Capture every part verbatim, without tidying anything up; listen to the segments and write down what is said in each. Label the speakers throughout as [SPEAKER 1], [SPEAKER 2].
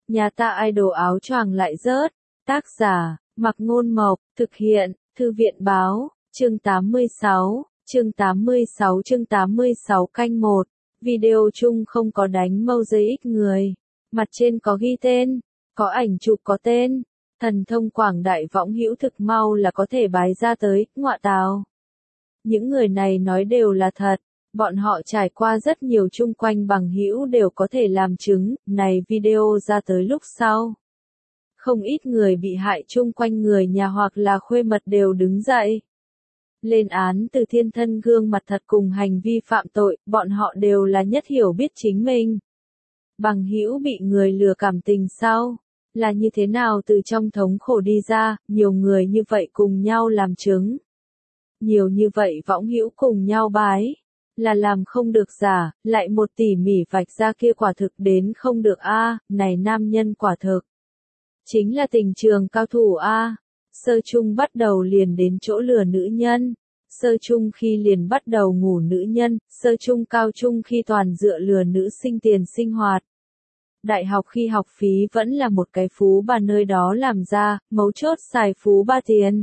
[SPEAKER 1] Nhà ta idol áo choàng lại rớt. Tác giả, Mặc Ngôn Mộc, thực hiện, Thư viện Báo, chương tám mươi sáu, chương tám mươi sáu chương tám mươi sáu canh một. Video chung không có đánh mosaic người. Mặt trên có ghi tên, có ảnh chụp có tên. Thần thông quảng đại võng hữu thực mau là có thể bái ra tới, ngọa tào. Những người này nói đều là thật. Bọn họ trải qua rất nhiều chung quanh bằng hữu đều có thể làm chứng, này video ra tới lúc sau. Không ít người bị hại chung quanh người nhà hoặc là khuê mật đều đứng dậy. Lên án từ thiên thân gương mặt thật cùng hành vi phạm tội, bọn họ đều là nhất hiểu biết chính mình. Bằng hữu bị người lừa cảm tình sau, là như thế nào từ trong thống khổ đi ra, nhiều người như vậy cùng nhau làm chứng. Nhiều như vậy võng hữu cùng nhau bái. Là làm không được giả, lại một tỉ mỉ vạch ra kia quả thực đến không được a, này nam nhân quả thực. Chính là tình trường cao thủ a. Sơ chung bắt đầu liền đến chỗ lừa nữ nhân. Sơ chung khi liền bắt đầu ngủ nữ nhân, sơ chung cao chung khi toàn dựa lừa nữ sinh tiền sinh hoạt. Đại học khi học phí vẫn là một cái phú bà nơi đó làm ra, mấu chốt xài phú ba tiền.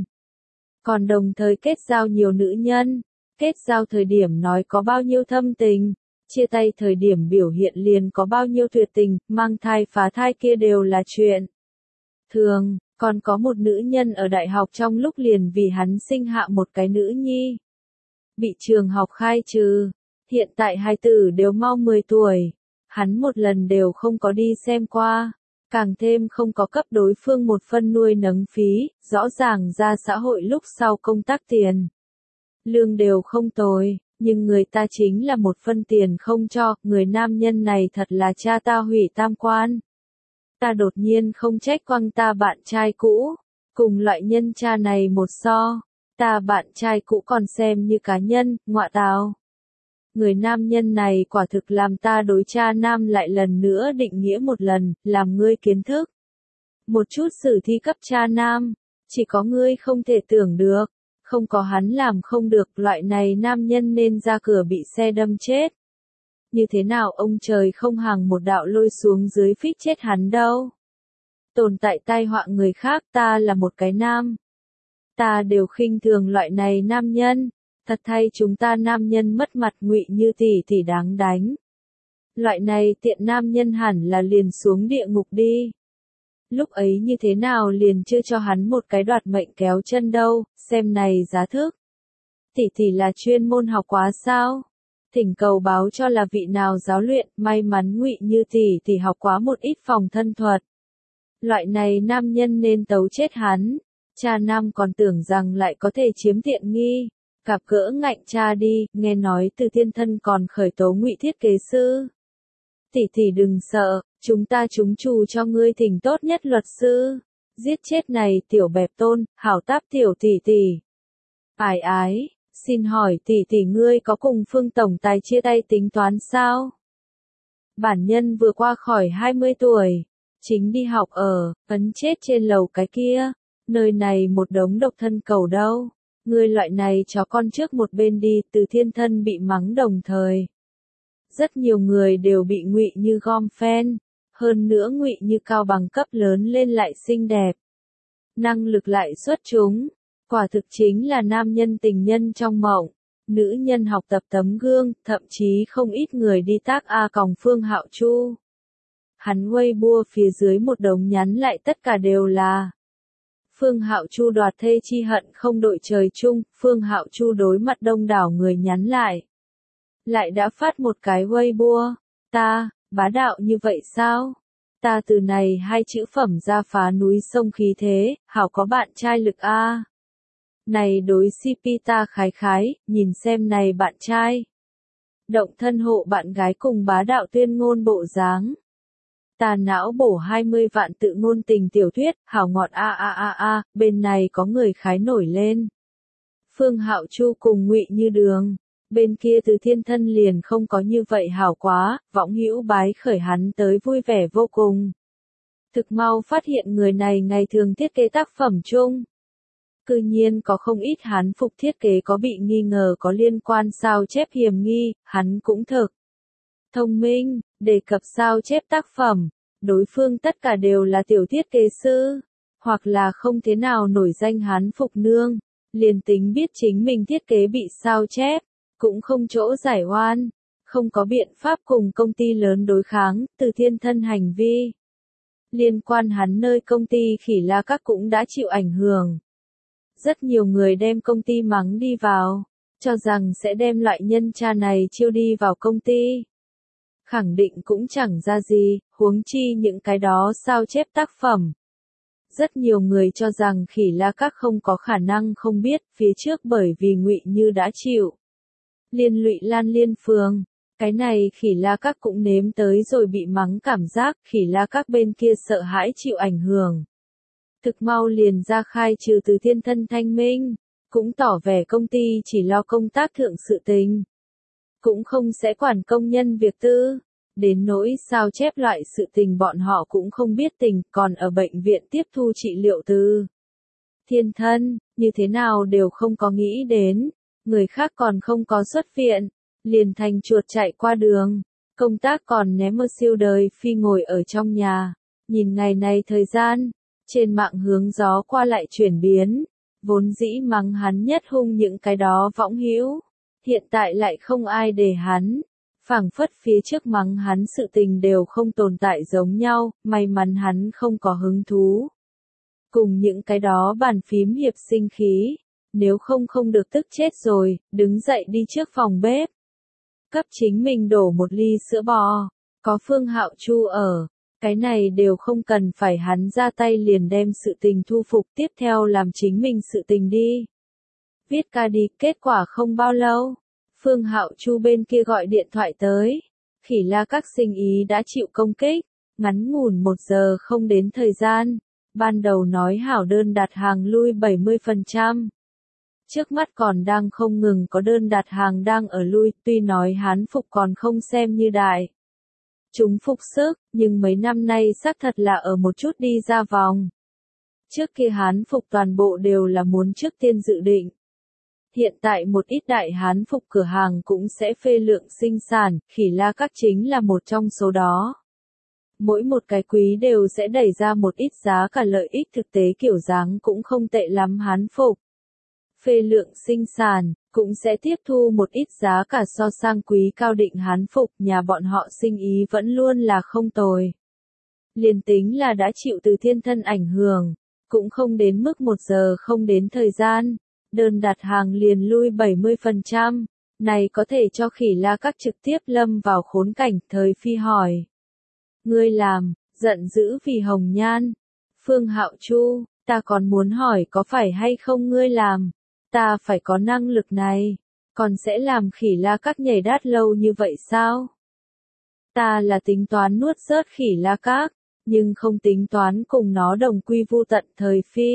[SPEAKER 1] Còn đồng thời kết giao nhiều nữ nhân. Kết giao thời điểm nói có bao nhiêu thâm tình, chia tay thời điểm biểu hiện liền có bao nhiêu tuyệt tình, mang thai phá thai kia đều là chuyện thường. Còn có một nữ nhân ở đại học trong lúc liền vì hắn sinh hạ một cái nữ nhi. Bị trường học khai trừ, hiện tại hai tử đều mau mười tuổi, hắn một lần đều không có đi xem qua, càng thêm không có cấp đối phương một phân nuôi nấng phí, rõ ràng ra xã hội lúc sau công tác tiền. Lương đều không tồi, nhưng người ta chính là một phân tiền không cho, người nam nhân này thật là cha ta hủy tam quan. Ta đột nhiên không trách quăng ta bạn trai cũ, cùng loại nhân cha này một so, ta bạn trai cũ còn xem như cá nhân, ngọa tào. Người nam nhân này quả thực làm ta đối cha nam lại lần nữa định nghĩa một lần, làm ngươi kiến thức. Một chút sử thi cấp cha nam, chỉ có ngươi không thể tưởng được. Không có hắn làm không được, loại này nam nhân nên ra cửa bị xe đâm chết. Như thế nào ông trời không hàng một đạo lôi xuống dưới phích chết hắn đâu. Tồn tại tai họa người khác, ta là một cái nam. Ta đều khinh thường loại này nam nhân. Thật thay chúng ta nam nhân mất mặt ngụy như tỷ tỷ đáng đánh. Loại này tiện nam nhân hẳn là liền xuống địa ngục đi. Lúc ấy như thế nào liền chưa cho hắn một cái đoạt mệnh kéo chân đâu, xem này giá thức. Tỷ tỷ là chuyên môn học quá sao? Thỉnh cầu báo cho là vị nào giáo luyện, may mắn ngụy như tỷ tỷ học quá một ít phòng thân thuật. Loại này nam nhân nên tấu chết hắn, cha nam còn tưởng rằng lại có thể chiếm tiện nghi, cặp cỡ ngạnh cha đi, nghe nói từ thiên thân còn khởi tố ngụy thiết kế sư. Tỷ tỷ đừng sợ, chúng ta chúng trù cho ngươi thỉnh tốt nhất luật sư. Giết chết này tiểu bẹp tôn, hảo táp tiểu tỷ tỷ. Ái ái, xin hỏi tỷ tỷ ngươi có cùng Phương tổng tài chia tay tính toán sao? Bản nhân vừa qua khỏi hai mươi tuổi, chính đi học ở, ấn chết trên lầu cái kia, nơi này một đống độc thân cầu đâu. Ngươi loại này chó con trước một bên đi, từ thiên thân bị mắng đồng thời. Rất nhiều người đều bị ngụy như gom fan, hơn nữa ngụy như cao bằng cấp lớn lên lại xinh đẹp. Năng lực lại xuất chúng, quả thực chính là nam nhân tình nhân trong mộng, nữ nhân học tập tấm gương, thậm chí không ít người đi tác A còng Phương Hạo Chu. Hắn Weibo phía dưới một đống nhắn lại tất cả đều là Phương Hạo Chu đoạt thê chi hận không đội trời chung, Phương Hạo Chu đối mặt đông đảo người nhắn lại. Lại đã phát một cái Weibo, ta, bá đạo như vậy sao? Ta từ này hai chữ phẩm ra phá núi sông khí thế, hảo có bạn trai lực a. Này đối xê pê ta khái khái, nhìn xem này bạn trai. Động thân hộ bạn gái cùng bá đạo tuyên ngôn bộ dáng. Ta não bổ hai mươi vạn tự ngôn tình tiểu thuyết, hảo ngọt a a a a, bên này có người khái nổi lên. Phương Hạo Chu cùng ngụy như đường. Bên kia từ thiên thân liền không có như vậy hảo quá, võng hữu bái khởi hắn tới vui vẻ vô cùng. Thực mau phát hiện người này ngày thường thiết kế tác phẩm chung. Cư nhiên có không ít hắn phục thiết kế có bị nghi ngờ có liên quan sao chép hiểm nghi, hắn cũng thực thông minh, đề cập sao chép tác phẩm, đối phương tất cả đều là tiểu thiết kế sư, hoặc là không thế nào nổi danh hán phục nương, liền tính biết chính mình thiết kế bị sao chép, cũng không chỗ giải oan, không có biện pháp cùng công ty lớn đối kháng, Từ Thiên Thân hành vi. Liên quan hắn nơi công ty Khỉ La Các cũng đã chịu ảnh hưởng. Rất nhiều người đem công ty mắng đi vào, cho rằng sẽ đem loại nhân cha này chiêu đi vào công ty. Khẳng định cũng chẳng ra gì, huống chi những cái đó sao chép tác phẩm. Rất nhiều người cho rằng Khỉ La Các không có khả năng không biết, phía trước bởi vì Ngụy Như đã chịu liên lụy Lan Liên Phường. Cái này Khỉ La Các cũng nếm tới rồi bị mắng cảm giác, Khỉ La Các bên kia sợ hãi chịu ảnh hưởng. Thực mau liền ra khai trừ Từ Thiên Thân thanh minh, cũng tỏ vẻ công ty chỉ lo công tác thượng sự tình. Cũng không sẽ quản công nhân việc tư, đến nỗi sao chép loại sự tình bọn họ cũng không biết tình, còn ở bệnh viện tiếp thu trị liệu Từ Thiên Thân, như thế nào đều không có nghĩ đến, người khác còn không có xuất viện, liền thành chuột chạy qua đường, công tác còn ném mơ siêu đời phi ngồi ở trong nhà, nhìn ngày này thời gian, trên mạng hướng gió qua lại chuyển biến, vốn dĩ mắng hắn nhất hung những cái đó võng hữu, hiện tại lại không ai để hắn, phảng phất phía trước mắng hắn sự tình đều không tồn tại giống nhau, may mắn hắn không có hứng thú. Cùng những cái đó bàn phím hiệp sinh khí, nếu không không được tức chết rồi, đứng dậy đi trước phòng bếp. Cấp chính mình đổ một ly sữa bò, có Phương Hạo Chu ở, cái này đều không cần phải hắn ra tay liền đem sự tình thu phục tiếp theo làm chính mình sự tình đi. Viết ca đi, kết quả không bao lâu, Phương Hạo Chu bên kia gọi điện thoại tới, Khỉ La Các sinh ý đã chịu công kích, ngắn ngủn một giờ không đến thời gian, ban đầu nói hảo đơn đặt hàng lui bảy mươi phần trăm. Trước mắt còn đang không ngừng có đơn đặt hàng đang ở lui, tuy nói hán phục còn không xem như đại. Chúng phục sức, nhưng mấy năm nay xác thật là ở một chút đi ra vòng. Trước kia hán phục toàn bộ đều là muốn trước tiên dự định. Hiện tại một ít đại hán phục cửa hàng cũng sẽ phê lượng sinh sản, Khỉ La Các chính là một trong số đó. Mỗi một cái quý đều sẽ đẩy ra một ít giá cả lợi ích thực tế kiểu dáng cũng không tệ lắm hán phục. Phê lượng sinh sản, cũng sẽ tiếp thu một ít giá cả so sang quý cao định hán phục, nhà bọn họ sinh ý vẫn luôn là không tồi. Liền tính là đã chịu Từ Thiên Thân ảnh hưởng, cũng không đến mức một giờ không đến thời gian, đơn đặt hàng liền lui bảy mươi phần trăm, này có thể cho Khỉ La Các trực tiếp lâm vào khốn cảnh, Thời Phi hỏi. Ngươi làm, giận dữ vì hồng nhan. Phương Hạo Chu, ta còn muốn hỏi có phải hay không ngươi làm. Ta phải có năng lực này, còn sẽ làm Khỉ La Các nhảy đát lâu như vậy sao? Ta là tính toán nuốt rớt Khỉ La Các, nhưng không tính toán cùng nó đồng quy vu tận. Thời Phi.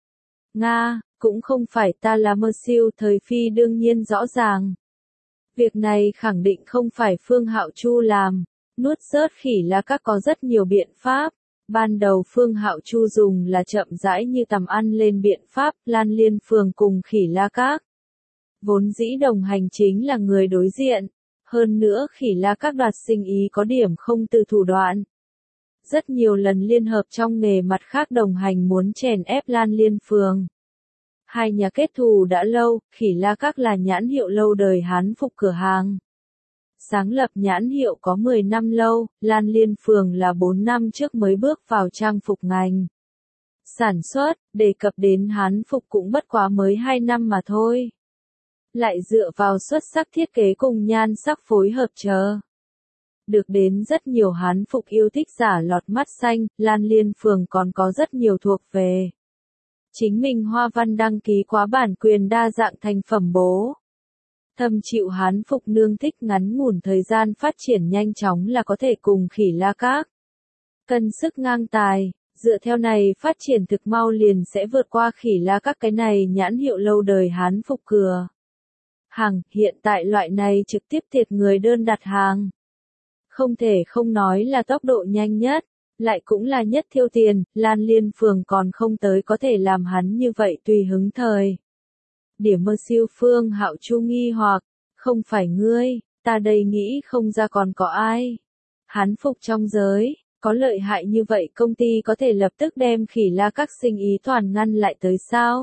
[SPEAKER 1] Nga, cũng không phải ta là mơ siêu. Thời Phi đương nhiên rõ ràng. Việc này khẳng định không phải Phương Hạo Chu làm, nuốt rớt Khỉ La Các có rất nhiều biện pháp. Ban đầu Phương Hạo Chu dùng là chậm rãi như tầm ăn lên biện pháp, Lan Liên Phường cùng Khỉ La Các. Vốn dĩ đồng hành chính là người đối diện, hơn nữa Khỉ La Các đoạt sinh ý có điểm không từ thủ đoạn. Rất nhiều lần liên hợp trong nghề mặt khác đồng hành muốn chèn ép Lan Liên Phường. Hai nhà kết thù đã lâu, Khỉ La Các là nhãn hiệu lâu đời hán phục cửa hàng. Sáng lập nhãn hiệu có mười năm lâu, Lan Liên Phường là bốn năm trước mới bước vào trang phục ngành. Sản xuất, đề cập đến hán phục cũng bất quá mới hai năm mà thôi. Lại dựa vào xuất sắc thiết kế cùng nhan sắc phối hợp chờ. Được đến rất nhiều hán phục yêu thích giả lọt mắt xanh, Lan Liên Phường còn có rất nhiều thuộc về. Chính mình hoa văn đăng ký quá bản quyền đa dạng thành phẩm bố. Thâm chịu hán phục nương thích ngắn ngủn thời gian phát triển nhanh chóng là có thể cùng Khỉ La Các. Cân sức ngang tài, dựa theo này phát triển thực mau liền sẽ vượt qua Khỉ La Các cái này nhãn hiệu lâu đời hán phục cửa hàng, hiện tại loại này trực tiếp thiệt người đơn đặt hàng. Không thể không nói là tốc độ nhanh nhất, lại cũng là nhất thiêu tiền, Lan Liên Phường còn không tới có thể làm hắn như vậy tùy hứng thời. Điểm mơ siêu Phương Hạo Chu nghi hoặc, không phải ngươi, ta đây nghĩ không ra còn có ai. Hán phục trong giới, Có lợi hại như vậy công ty có thể lập tức đem Khỉ La Các sinh ý toàn ngăn lại tới sao?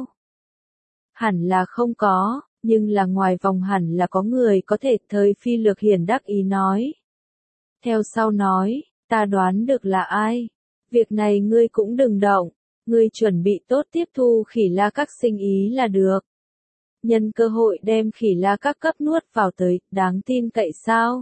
[SPEAKER 1] Hẳn là không có, nhưng là ngoài vòng hẳn là có người có thể. Thời Phi Lược Hiển đắc ý nói. Theo sau nói, ta đoán được là ai. Việc này ngươi cũng đừng động, ngươi chuẩn bị tốt tiếp thu Khỉ La Các sinh ý là được. Nhân cơ hội đem Khỉ La Các cấp nuốt vào tới, đáng tin cậy sao?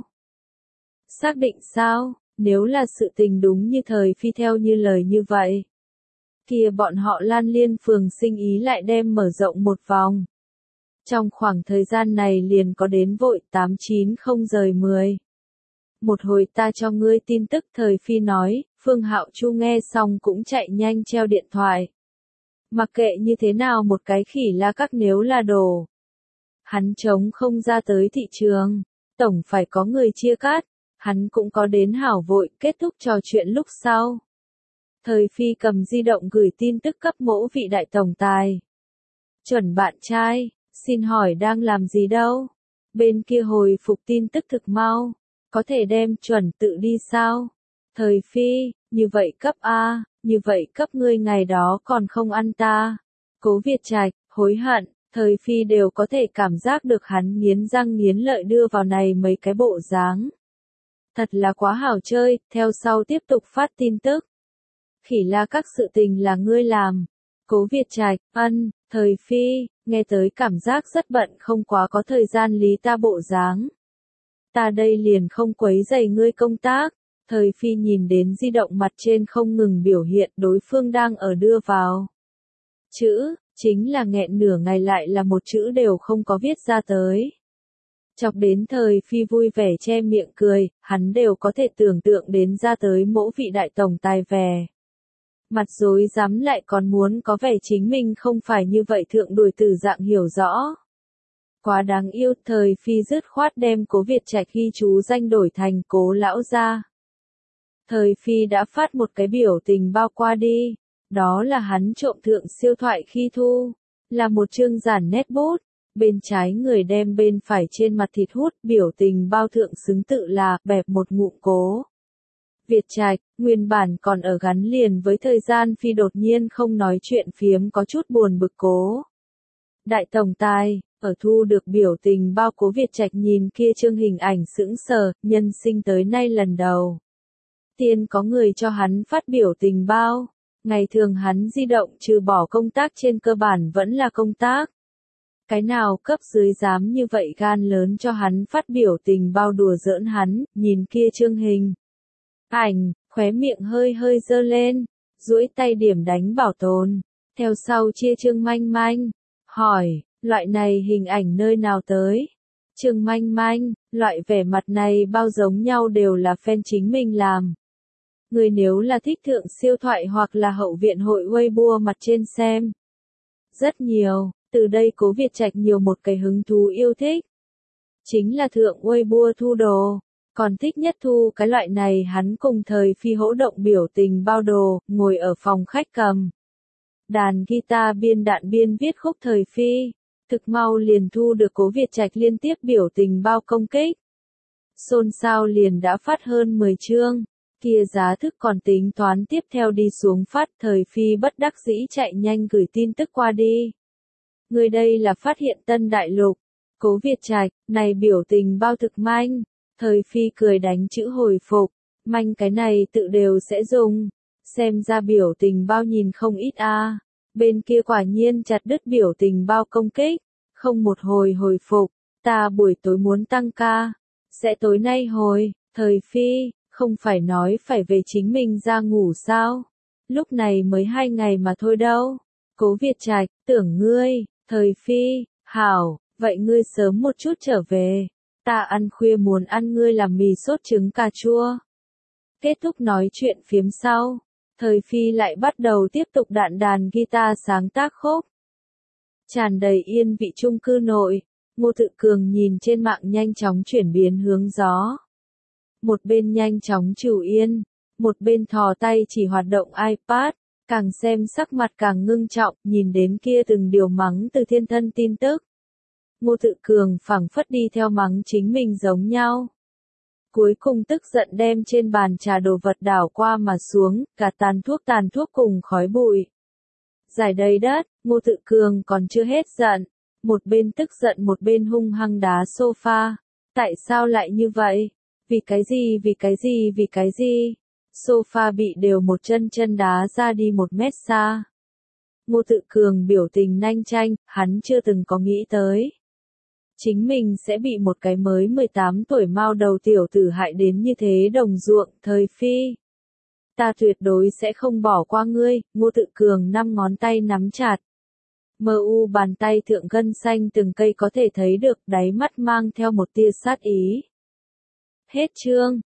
[SPEAKER 1] Xác định sao? Nếu là sự tình đúng như Thời Phi theo như lời như vậy, kia bọn họ Lan Liên phường sinh ý lại đem mở rộng một vòng. Trong khoảng thời gian này liền có đến vội tám chín không rời mười. Một hồi ta cho ngươi tin tức. Thời Phi nói. Phương Hạo Chu nghe xong cũng chạy nhanh treo điện thoại. Mặc kệ như thế nào một cái Khỉ La Các nếu là đồ, hắn chống không ra tới thị trường, tổng phải có người chia cắt. Hắn cũng có đến hảo vội. Kết thúc trò chuyện lúc sau, Thời Phi cầm di động gửi tin tức cấp mỗ vị đại tổng tài. Chuẩn bạn trai, xin hỏi đang làm gì đâu? Bên kia hồi phục tin tức thực mau. Có thể đem chuẩn tự đi sao? Thời Phi, như vậy cấp A, như vậy cấp ngươi ngày đó còn không ăn ta. Cố Việt Trạch, hối hận. Thời Phi đều có thể cảm giác được hắn nghiến răng nghiến lợi đưa vào này mấy cái bộ dáng. Thật là quá hảo chơi. Theo sau tiếp tục phát tin tức. Khỉ La Các sự tình là ngươi làm. Cố Việt Trạch, ân. Thời Phi, nghe tới cảm giác rất bận không quá có thời gian lý ta bộ dáng. Ta đây liền không quấy rầy ngươi công tác. Thời Phi nhìn đến di động mặt trên không ngừng biểu hiện đối phương đang ở đưa vào. Chữ, chính là nghẹn nửa ngày lại là một chữ đều không có viết ra tới. Chọc đến Thời Phi vui vẻ che miệng cười, hắn đều có thể tưởng tượng đến ra tới mỗ vị đại tổng tài về. Mặt dối dám lại còn muốn có vẻ chính mình không phải như vậy thượng đuổi từ dạng hiểu rõ. Quá đáng yêu. Thời Phi dứt khoát đem Cố Việt Trạch ghi chú danh đổi thành Cố lão gia. Thời Phi đã phát một cái biểu tình bao qua đi. Đó là hắn trộm thượng siêu thoại khi thu. Là một chương giản nét bút. Bên trái người đem bên phải trên mặt thịt hút biểu tình bao thượng xứng tự là bẹp một ngụm Cố Việt Trạch. Nguyên bản còn ở gắn liền với thời gian Phi đột nhiên không nói chuyện phiếm có chút buồn bực Cố đại tổng tài. Ở thu được biểu tình bao Cố Việt Trạch nhìn kia chương hình ảnh sững sờ, nhân sinh tới nay lần đầu tiên có người cho hắn phát biểu tình bao. Ngày thường hắn di động trừ bỏ công tác trên cơ bản vẫn là công tác. Cái nào cấp dưới dám như vậy gan lớn cho hắn phát biểu tình bao đùa giỡn hắn. Nhìn kia chương hình ảnh, khóe miệng hơi hơi dơ lên, duỗi tay điểm đánh bảo tồn. Theo sau chia Trương Manh Manh, hỏi, loại này hình ảnh nơi nào tới? Trương Manh Manh, loại vẻ mặt này bao giống nhau đều là fan chính mình làm. Người nếu là thích thượng siêu thoại hoặc là hậu viện hội Weibo mặt trên xem. Rất nhiều, từ đây Cố Việt Trạch nhiều một cái hứng thú yêu thích. Chính là thượng Weibo thu đồ. Còn thích nhất thu cái loại này hắn cùng Thời Phi hỗ động biểu tình bao đồ, ngồi ở phòng khách cầm đàn guitar biên đạn biên viết khúc Thời Phi. Thực mau liền thu được Cố Việt Trạch liên tiếp biểu tình bao công kích. Xôn xao liền đã phát hơn mười chương. Kia giá thức còn tính toán tiếp theo đi xuống phát. Thời Phi bất đắc dĩ chạy nhanh gửi tin tức qua đi. Người đây là phát hiện tân đại lục. Cố Việt Trạch, này biểu tình bao thực manh. Thời Phi cười đánh chữ hồi phục. Manh cái này tự đều sẽ dùng. Xem ra biểu tình bao nhìn không ít a. À. Bên kia quả nhiên chặt đứt biểu tình bao công kích. Không một hồi hồi phục. Ta buổi tối muốn tăng ca. Sẽ tối nay hồi. Thời Phi, không phải nói phải về chính mình ra ngủ sao? Lúc này mới hai ngày mà thôi đâu. Cố Việt Trạch, tưởng ngươi. Thời Phi, hảo, vậy ngươi sớm một chút trở về. Ta ăn khuya muốn ăn ngươi làm mì sốt trứng cà chua. Kết thúc nói chuyện phiếm sau. Thời Phi lại bắt đầu tiếp tục đạn đàn guitar sáng tác khúc. Tràn đầy yên vị chung cư nội. Ngô Tự Cường nhìn trên mạng nhanh chóng chuyển biến hướng gió. Một bên nhanh chóng trù yên. Một bên thò tay chỉ hoạt động iPad. Càng xem sắc mặt càng ngưng trọng, nhìn đến kia từng điều mắng từ thiên thân tin tức. Ngô Tự Cường phảng phất đi theo mắng chính mình giống nhau. Cuối cùng tức giận đem trên bàn trà đồ vật đảo qua mà xuống, cả tàn thuốc tàn thuốc cùng khói bụi. Giải đầy đất, Ngô Tự Cường còn chưa hết giận. Một bên tức giận một bên hung hăng đá sofa. Tại sao lại như vậy? Vì cái gì vì cái gì vì cái gì? Sofa bị đều một chân chân đá ra đi một mét xa. Ngô Tự Cường biểu tình nhanh chanh, hắn chưa từng có nghĩ tới. Chính mình sẽ bị một cái mới mười tám tuổi mao đầu tiểu tử hại đến như thế đồng ruộng, thời phi. Ta tuyệt đối sẽ không bỏ qua ngươi, Ngô Tự Cường năm ngón tay nắm chặt. Mờ u bàn tay thượng gân xanh từng cây có thể thấy được, đáy mắt mang theo một tia sát ý. Hết chương.